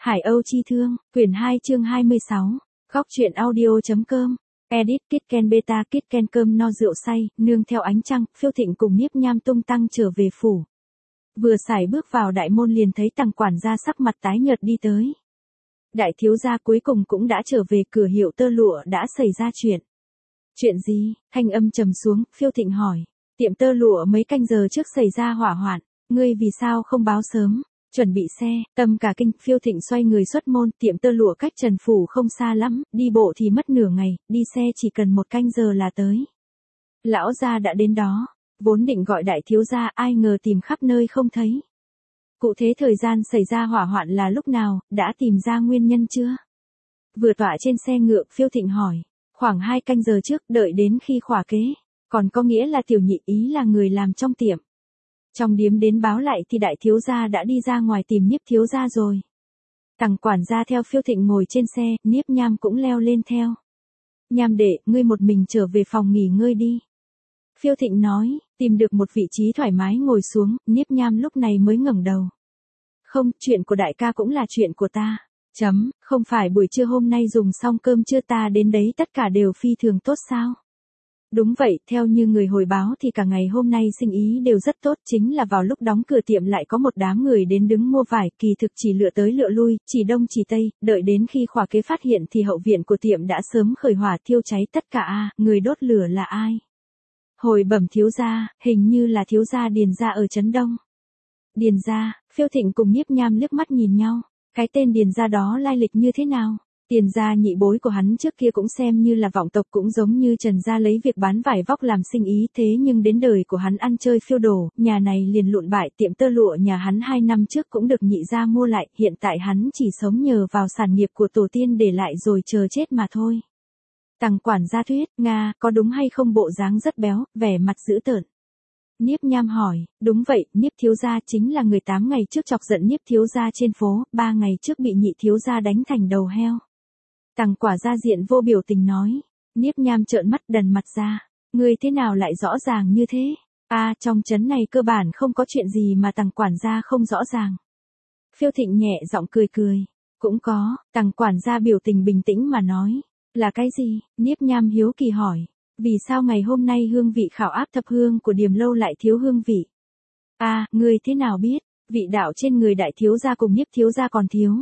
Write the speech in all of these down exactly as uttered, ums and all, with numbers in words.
Hải Âu Chi Thương, quyển hai chương hai mươi sáu, Góc truyện audio.com, edit Kitken Beta Kitken cơm no rượu say, nương theo ánh trăng, Phiêu Thịnh cùng Nhiếp Nham tung tăng trở về phủ. Vừa sải bước vào đại môn liền thấy Tằng quản gia sắc mặt tái nhợt đi tới. Đại thiếu gia cuối cùng cũng đã trở về, cửa hiệu tơ lụa đã xảy ra chuyện. Chuyện gì? Thanh âm trầm xuống, Phiêu Thịnh hỏi. Tiệm tơ lụa mấy canh giờ trước xảy ra hỏa hoạn, ngươi vì sao không báo sớm? Chuẩn bị xe, tâm cả kinh, Phiêu Thịnh xoay người xuất môn, tiệm tơ lụa cách Trần Phủ không xa lắm, đi bộ thì mất nửa ngày, đi xe chỉ cần một canh giờ là tới. Lão gia đã đến đó, vốn định gọi đại thiếu gia, ai ngờ tìm khắp nơi không thấy. Cụ thể thời gian xảy ra hỏa hoạn là lúc nào, đã tìm ra nguyên nhân chưa? Vừa tọa trên xe ngựa, Phiêu Thịnh hỏi, khoảng hai canh giờ trước, đợi đến khi khỏa kế, còn có nghĩa là tiểu nhị ý là người làm trong tiệm. Trong điếm đến báo lại thì đại thiếu gia đã đi ra ngoài tìm Nhiếp thiếu gia rồi. Tằng quản gia theo Phiêu Thịnh ngồi trên xe, Nhiếp Nham cũng leo lên theo. Nham đệ, ngươi một mình trở về phòng nghỉ ngơi đi. Phiêu Thịnh nói, tìm được một vị trí thoải mái ngồi xuống, Nhiếp Nham lúc này mới ngẩng đầu. Không, chuyện của đại ca cũng là chuyện của ta. Chấm, không phải buổi trưa hôm nay dùng xong cơm trưa ta đến đấy tất cả đều phi thường tốt sao? Đúng vậy, theo như người hồi báo thì cả ngày hôm nay sinh ý đều rất tốt, chính là vào lúc đóng cửa tiệm lại có một đám người đến đứng mua vải, kỳ thực chỉ lựa tới lựa lui, chỉ đông chỉ tây, đợi đến khi khỏa kế phát hiện thì hậu viện của tiệm đã sớm khởi hỏa thiêu cháy tất cả. A, người đốt lửa là ai? Hồi bẩm thiếu gia, hình như là thiếu gia Điền gia ở trấn Đông. Điền gia? Phiêu Thịnh cùng Nhiếp Nham liếc mắt nhìn nhau, cái tên Điền gia đó lai lịch như thế nào? Tiền gia nhị bối của hắn trước kia cũng xem như là vọng tộc, cũng giống như Trần gia lấy việc bán vải vóc làm sinh ý, thế nhưng đến đời của hắn ăn chơi phiêu đồ, nhà này liền lụn bại, tiệm tơ lụa nhà hắn hai năm trước cũng được nhị gia mua lại, hiện tại hắn chỉ sống nhờ vào sản nghiệp của tổ tiên để lại rồi chờ chết mà thôi. Tằng quản gia thuyết, Nga, có đúng hay không? Bộ dáng rất béo, vẻ mặt dữ tợn. Nhiếp Nham hỏi, đúng vậy, Nhiếp thiếu gia chính là người tám ngày trước chọc giận Nhiếp thiếu gia trên phố, ba ngày trước bị nhị thiếu gia đánh thành đầu heo. Tằng quả gia diện vô biểu tình nói. Nhiếp Nham trợn mắt đần mặt ra. Ngươi thế nào lại rõ ràng như thế? A, à, trong trấn này cơ bản không có chuyện gì mà Tằng quản gia không rõ ràng. Phiêu Thịnh nhẹ giọng cười cười. Cũng có, Tằng quản gia biểu tình bình tĩnh mà nói. Là cái gì? Nhiếp Nham hiếu kỳ hỏi. Vì sao ngày hôm nay hương vị khảo áp thập hương của Điềm lâu lại thiếu hương vị? A, à, ngươi thế nào biết? Vị đạo trên người đại thiếu gia cùng Nhiếp thiếu gia còn thiếu.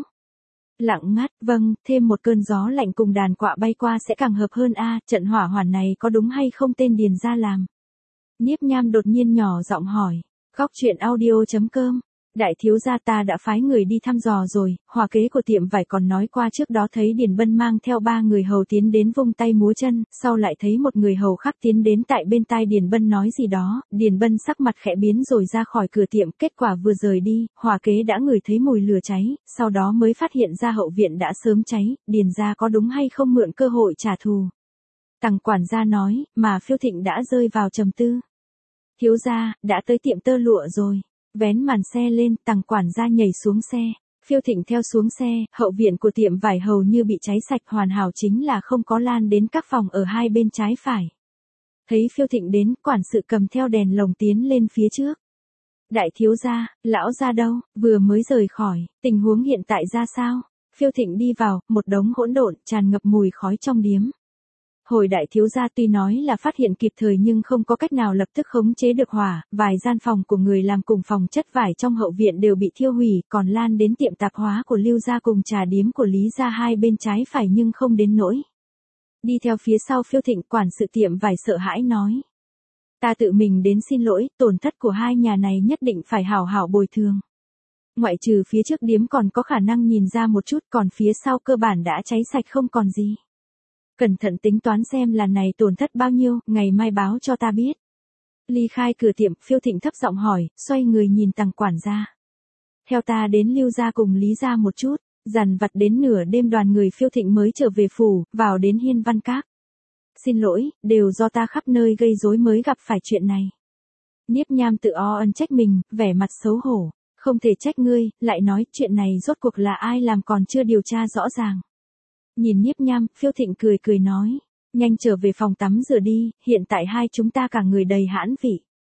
Lặng ngắt, vâng, thêm một cơn gió lạnh cùng đàn quạ bay qua sẽ càng hợp hơn. A, à, trận hỏa hoạn này có đúng hay không tên Điền gia làm? Nhiếp Nham đột nhiên nhỏ giọng hỏi. Góc truyện audio.com, đại thiếu gia ta đã phái người đi thăm dò rồi, hòa kế của tiệm vải còn nói qua trước đó thấy Điền Bân mang theo ba người hầu tiến đến vung tay múa chân, sau lại thấy một người hầu khác tiến đến tại bên tai Điền Bân nói gì đó, Điền Bân sắc mặt khẽ biến rồi ra khỏi cửa tiệm, kết quả vừa rời đi, hòa kế đã ngửi thấy mùi lửa cháy, sau đó mới phát hiện ra hậu viện đã sớm cháy, Điền gia có đúng hay không mượn cơ hội trả thù? Tằng quản gia nói, mà Phiêu Thịnh đã rơi vào trầm tư. Thiếu gia, đã tới tiệm tơ lụa rồi. Vén màn xe lên, Tằng quản gia nhảy xuống xe. Phiêu Thịnh theo xuống xe, hậu viện của tiệm vải hầu như bị cháy sạch hoàn hảo, chính là không có lan đến các phòng ở hai bên trái phải. Thấy Phiêu Thịnh đến, quản sự cầm theo đèn lồng tiến lên phía trước. Đại thiếu gia, lão gia đâu? Vừa mới rời khỏi, tình huống hiện tại ra sao? Phiêu Thịnh đi vào, một đống hỗn độn, tràn ngập mùi khói trong điếm. Hồi đại thiếu gia tuy nói là phát hiện kịp thời nhưng không có cách nào lập tức khống chế được hỏa, vài gian phòng của người làm cùng phòng chất vải trong hậu viện đều bị thiêu hủy, còn lan đến tiệm tạp hóa của Lưu gia cùng trà điếm của Lý gia hai bên trái phải nhưng không đến nỗi. Đi theo phía sau Phiêu Thịnh, quản sự tiệm vải sợ hãi nói. Ta tự mình đến xin lỗi, tổn thất của hai nhà này nhất định phải hảo hảo bồi thường. Ngoại trừ phía trước điếm còn có khả năng nhìn ra một chút, còn phía sau cơ bản đã cháy sạch không còn gì. Cẩn thận tính toán xem lần này tổn thất bao nhiêu, ngày mai báo cho ta biết. Ly khai cửa tiệm, Phiêu Thịnh thấp giọng hỏi, xoay người nhìn Tằng quản gia. Theo ta đến Lưu gia cùng Lý gia một chút, dằn vặt đến nửa đêm đoàn người Phiêu Thịnh mới trở về phủ, vào đến Hiên Văn Các. Xin lỗi, đều do ta khắp nơi gây rối mới gặp phải chuyện này. Nhiếp Nham tự o ân trách mình, vẻ mặt xấu hổ. Không thể trách ngươi, lại nói chuyện này rốt cuộc là ai làm còn chưa điều tra rõ ràng. Nhìn Nhiếp Nham, Phiêu Thịnh cười cười nói, nhanh trở về phòng tắm rửa đi, hiện tại hai chúng ta cả người đầy hãn vị.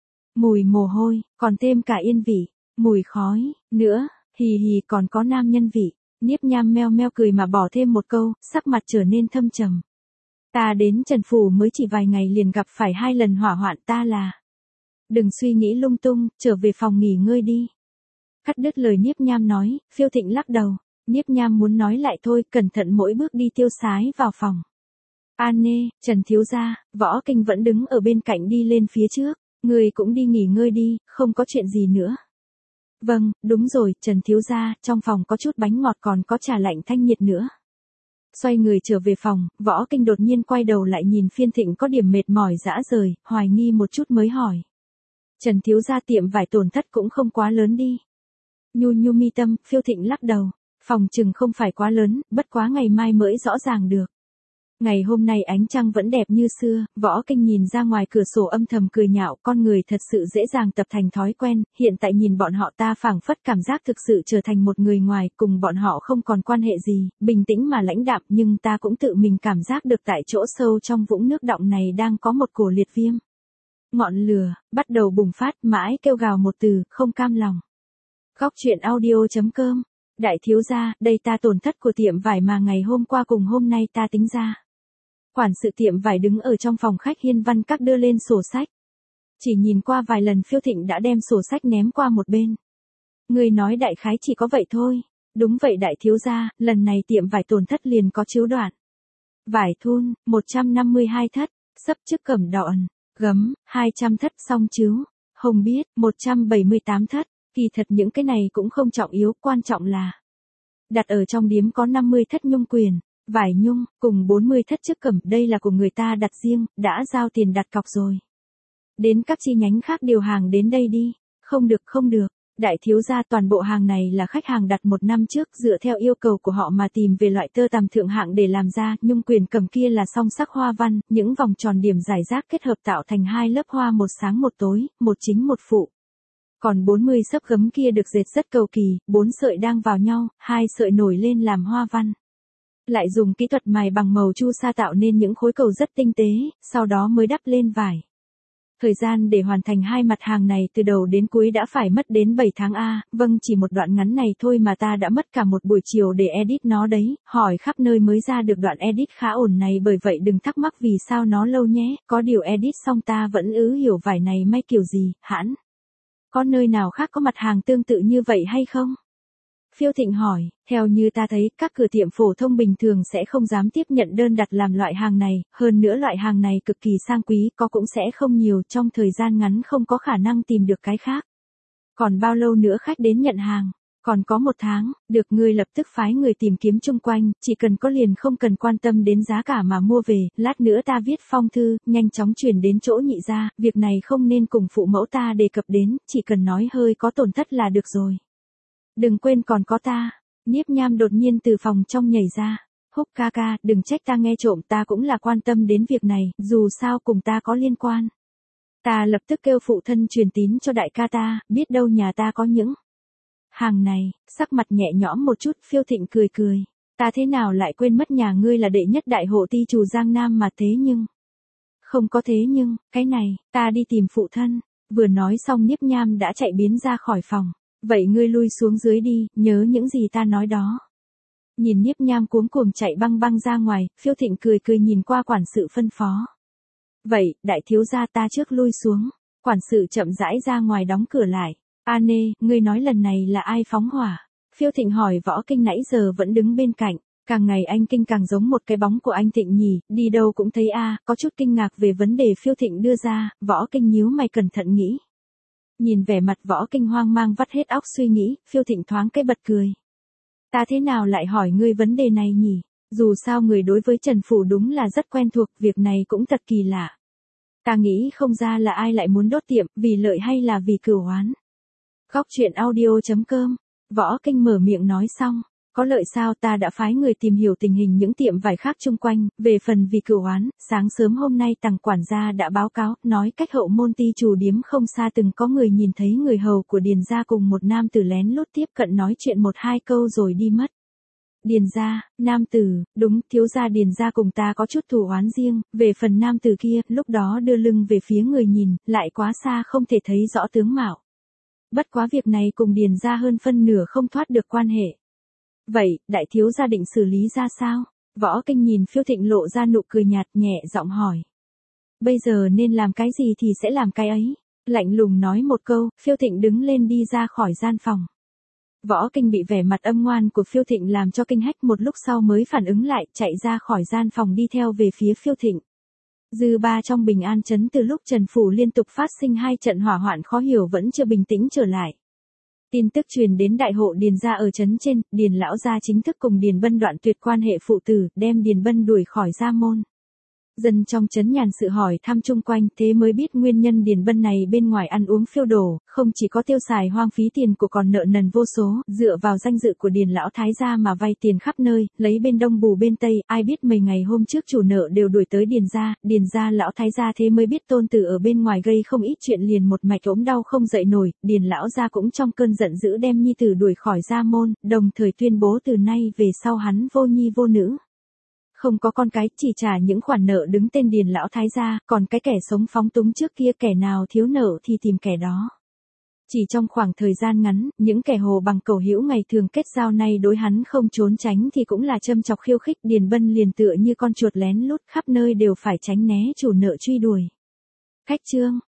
Mùi mồ hôi, còn thêm cả yên vị, mùi khói, nữa, hì hì còn có nam nhân vị. Niếp Nham meo meo cười mà bỏ thêm một câu, sắc mặt trở nên thâm trầm. Ta đến Trần Phủ mới chỉ vài ngày liền gặp phải hai lần hỏa hoạn, ta là. Đừng suy nghĩ lung tung, trở về phòng nghỉ ngơi đi. Cắt đứt lời Niếp Nham nói, Phiêu Thịnh lắc đầu. Niếp Nham muốn nói lại thôi, cẩn thận mỗi bước đi tiêu sái vào phòng. An nê, Trần thiếu gia, Võ Kinh vẫn đứng ở bên cạnh đi lên phía trước. Người cũng đi nghỉ ngơi đi, không có chuyện gì nữa. Vâng, đúng rồi, Trần thiếu gia, trong phòng có chút bánh ngọt còn có trà lạnh thanh nhiệt nữa. Xoay người trở về phòng, Võ Kinh đột nhiên quay đầu lại nhìn Phiên Thịnh có điểm mệt mỏi dã rời, hoài nghi một chút mới hỏi. Trần thiếu gia, tiệm vải tổn thất cũng không quá lớn đi. Nhu nhu mi tâm, Phiêu Thịnh lắc đầu. Phòng chừng không phải quá lớn, bất quá ngày mai mới rõ ràng được. Ngày hôm nay ánh trăng vẫn đẹp như xưa, Võ Kinh nhìn ra ngoài cửa sổ âm thầm cười nhạo, con người thật sự dễ dàng tập thành thói quen, hiện tại nhìn bọn họ ta phảng phất cảm giác thực sự trở thành một người ngoài, cùng bọn họ không còn quan hệ gì, bình tĩnh mà lãnh đạm, nhưng ta cũng tự mình cảm giác được tại chỗ sâu trong vũng nước đọng này đang có một cổ liệt viêm. Ngọn lửa, bắt đầu bùng phát, mãi kêu gào một từ, không cam lòng. Góc truyện audio chấm com. Đại thiếu gia, đây ta tổn thất của tiệm vải mà ngày hôm qua cùng hôm nay ta tính ra. Quản sự tiệm vải đứng ở trong phòng khách Hiên Văn Các đưa lên sổ sách. Chỉ nhìn qua vài lần Phiêu Thịnh đã đem sổ sách ném qua một bên. Người nói đại khái chỉ có vậy thôi. Đúng vậy đại thiếu gia, lần này tiệm vải tổn thất liền có chiếu đoạn. Vải thun, một trăm năm mươi hai thất, sấp chức cẩm đọn, gấm, hai trăm thất song chiếu, hồng biết, một trăm bảy mươi tám thất. Kỳ thật những cái này cũng không trọng yếu, quan trọng là đặt ở trong điếm có năm mươi thất nhung quyền, vải nhung, cùng bốn mươi thất chức cẩm, đây là của người ta đặt riêng, đã giao tiền đặt cọc rồi. Đến các chi nhánh khác điều hàng đến đây đi. Không được không được, đại thiếu gia, toàn bộ hàng này là khách hàng đặt một năm trước, dựa theo yêu cầu của họ mà tìm về loại tơ tằm thượng hạng để làm ra, nhung quyền cẩm kia là song sắc hoa văn, những vòng tròn điểm giải rác kết hợp tạo thành hai lớp hoa, một sáng một tối, một chính một phụ. Còn bốn mươi xấp gấm kia được dệt rất cầu kỳ, bốn sợi đang vào nhau, hai sợi nổi lên làm hoa văn. Lại dùng kỹ thuật mài bằng màu chu sa tạo nên những khối cầu rất tinh tế, sau đó mới đắp lên vải. Thời gian để hoàn thành hai mặt hàng này từ đầu đến cuối đã phải mất đến bảy tháng a, vâng chỉ một đoạn ngắn này thôi mà ta đã mất cả một buổi chiều để edit nó đấy, hỏi khắp nơi mới ra được đoạn edit khá ổn này, bởi vậy đừng thắc mắc vì sao nó lâu nhé, có điều edit xong ta vẫn ứ hiểu vải này may kiểu gì, hãn. Có nơi nào khác có mặt hàng tương tự như vậy hay không? Phiêu Thịnh hỏi, theo như ta thấy, các cửa tiệm phổ thông bình thường sẽ không dám tiếp nhận đơn đặt làm loại hàng này, hơn nữa loại hàng này cực kỳ sang quý, có cũng sẽ không nhiều, trong thời gian ngắn không có khả năng tìm được cái khác. Còn bao lâu nữa khách đến nhận hàng? Còn có một tháng, được, ngươi lập tức phái người tìm kiếm chung quanh, chỉ cần có liền, không cần quan tâm đến giá cả mà mua về, lát nữa ta viết phong thư, nhanh chóng chuyển đến chỗ nhị gia, việc này không nên cùng phụ mẫu ta đề cập đến, chỉ cần nói hơi có tổn thất là được rồi. Đừng quên còn có ta. Niếp Nham đột nhiên từ phòng trong nhảy ra. Húc ca ca, đừng trách ta nghe trộm, ta cũng là quan tâm đến việc này, dù sao cùng ta có liên quan. Ta lập tức kêu phụ thân truyền tín cho đại ca ta, biết đâu nhà ta có những hàng này. Sắc mặt nhẹ nhõm một chút, Phiêu Thịnh cười cười. Ta thế nào lại quên mất nhà ngươi là đệ nhất đại hộ ty trù Giang Nam mà, thế nhưng. Không có thế nhưng, cái này, ta đi tìm phụ thân. Vừa nói xong Niếp Nham đã chạy biến ra khỏi phòng. Vậy ngươi lui xuống dưới đi, nhớ những gì ta nói đó. Nhìn Niếp Nham cuống cuồng chạy băng băng ra ngoài, Phiêu Thịnh cười cười nhìn qua quản sự phân phó. Vậy, đại thiếu gia, ta trước lui xuống. Quản sự chậm rãi ra ngoài đóng cửa lại. A nê, ngươi nói lần này là ai phóng hỏa? Phiêu Thịnh hỏi Võ Kinh nãy giờ vẫn đứng bên cạnh. Càng ngày anh Kinh càng giống một cái bóng của anh Thịnh nhỉ, đi đâu cũng thấy a, có chút kinh ngạc về vấn đề Phiêu Thịnh đưa ra, Võ Kinh nhíu mày cẩn thận nghĩ. Nhìn vẻ mặt Võ Kinh hoang mang vắt hết óc suy nghĩ, Phiêu Thịnh thoáng cái bật cười. Ta thế nào lại hỏi ngươi vấn đề này nhỉ? Dù sao người đối với Trần Phủ đúng là rất quen thuộc, việc này cũng thật kỳ lạ. Ta nghĩ không ra là ai lại muốn đốt tiệm, vì lợi hay là vì cửu oán. Góc truyện audio chấm com. Võ Kinh mở miệng nói xong. Có lợi sao, ta đã phái người tìm hiểu tình hình những tiệm vải khác chung quanh, về phần vì cửu oán, sáng sớm hôm nay Tằng quản gia đã báo cáo, nói cách hậu môn ty trù điếm không xa từng có người nhìn thấy người hầu của Điền gia cùng một nam tử lén lút tiếp cận nói chuyện một hai câu rồi đi mất. Điền gia, nam tử, đúng, thiếu gia Điền gia cùng ta có chút thù oán riêng, về phần nam tử kia, lúc đó đưa lưng về phía người nhìn, lại quá xa không thể thấy rõ tướng mạo. Bất quá việc này cùng Điền gia hơn phân nửa không thoát được quan hệ. Vậy, đại thiếu gia định xử lý ra sao? Võ Kinh nhìn Phiêu Thịnh lộ ra nụ cười nhạt nhẹ giọng hỏi. Bây giờ nên làm cái gì thì sẽ làm cái ấy. Lạnh lùng nói một câu, Phiêu Thịnh đứng lên đi ra khỏi gian phòng. Võ Kinh bị vẻ mặt âm ngoan của Phiêu Thịnh làm cho kinh hách, một lúc sau mới phản ứng lại, chạy ra khỏi gian phòng đi theo về phía Phiêu Thịnh. Dư ba trong Bình An trấn từ lúc Trần Phủ liên tục phát sinh hai trận hỏa hoạn khó hiểu vẫn chưa bình tĩnh trở lại. Tin tức truyền đến đại hộ Điền gia ở trấn trên, Điền lão gia chính thức cùng Điền Bân đoạn tuyệt quan hệ phụ tử, đem Điền Bân đuổi khỏi gia môn. Dân trong trấn nhàn sự hỏi thăm chung quanh, thế mới biết nguyên nhân Điền Bân này bên ngoài ăn uống phiêu đổ, không chỉ có tiêu xài hoang phí tiền của còn nợ nần vô số, dựa vào danh dự của Điền lão thái gia mà vay tiền khắp nơi, lấy bên đông bù bên tây, ai biết mấy ngày hôm trước chủ nợ đều đuổi tới Điền gia, Điền gia lão thái gia thế mới biết tôn tử ở bên ngoài gây không ít chuyện liền một mạch ốm đau không dậy nổi, Điền lão gia cũng trong cơn giận dữ đem nhi tử đuổi khỏi gia môn, đồng thời tuyên bố từ nay về sau hắn vô nhi vô nữ. Không có con cái, chỉ trả những khoản nợ đứng tên Điền lão thái gia, còn cái kẻ sống phóng túng trước kia kẻ nào thiếu nợ thì tìm kẻ đó. Chỉ trong khoảng thời gian ngắn, những kẻ hồ bằng cầu hữu ngày thường kết giao này đối hắn không trốn tránh thì cũng là châm chọc khiêu khích, Điền Bân liền tựa như con chuột lén lút khắp nơi đều phải tránh né chủ nợ truy đuổi. Khách chương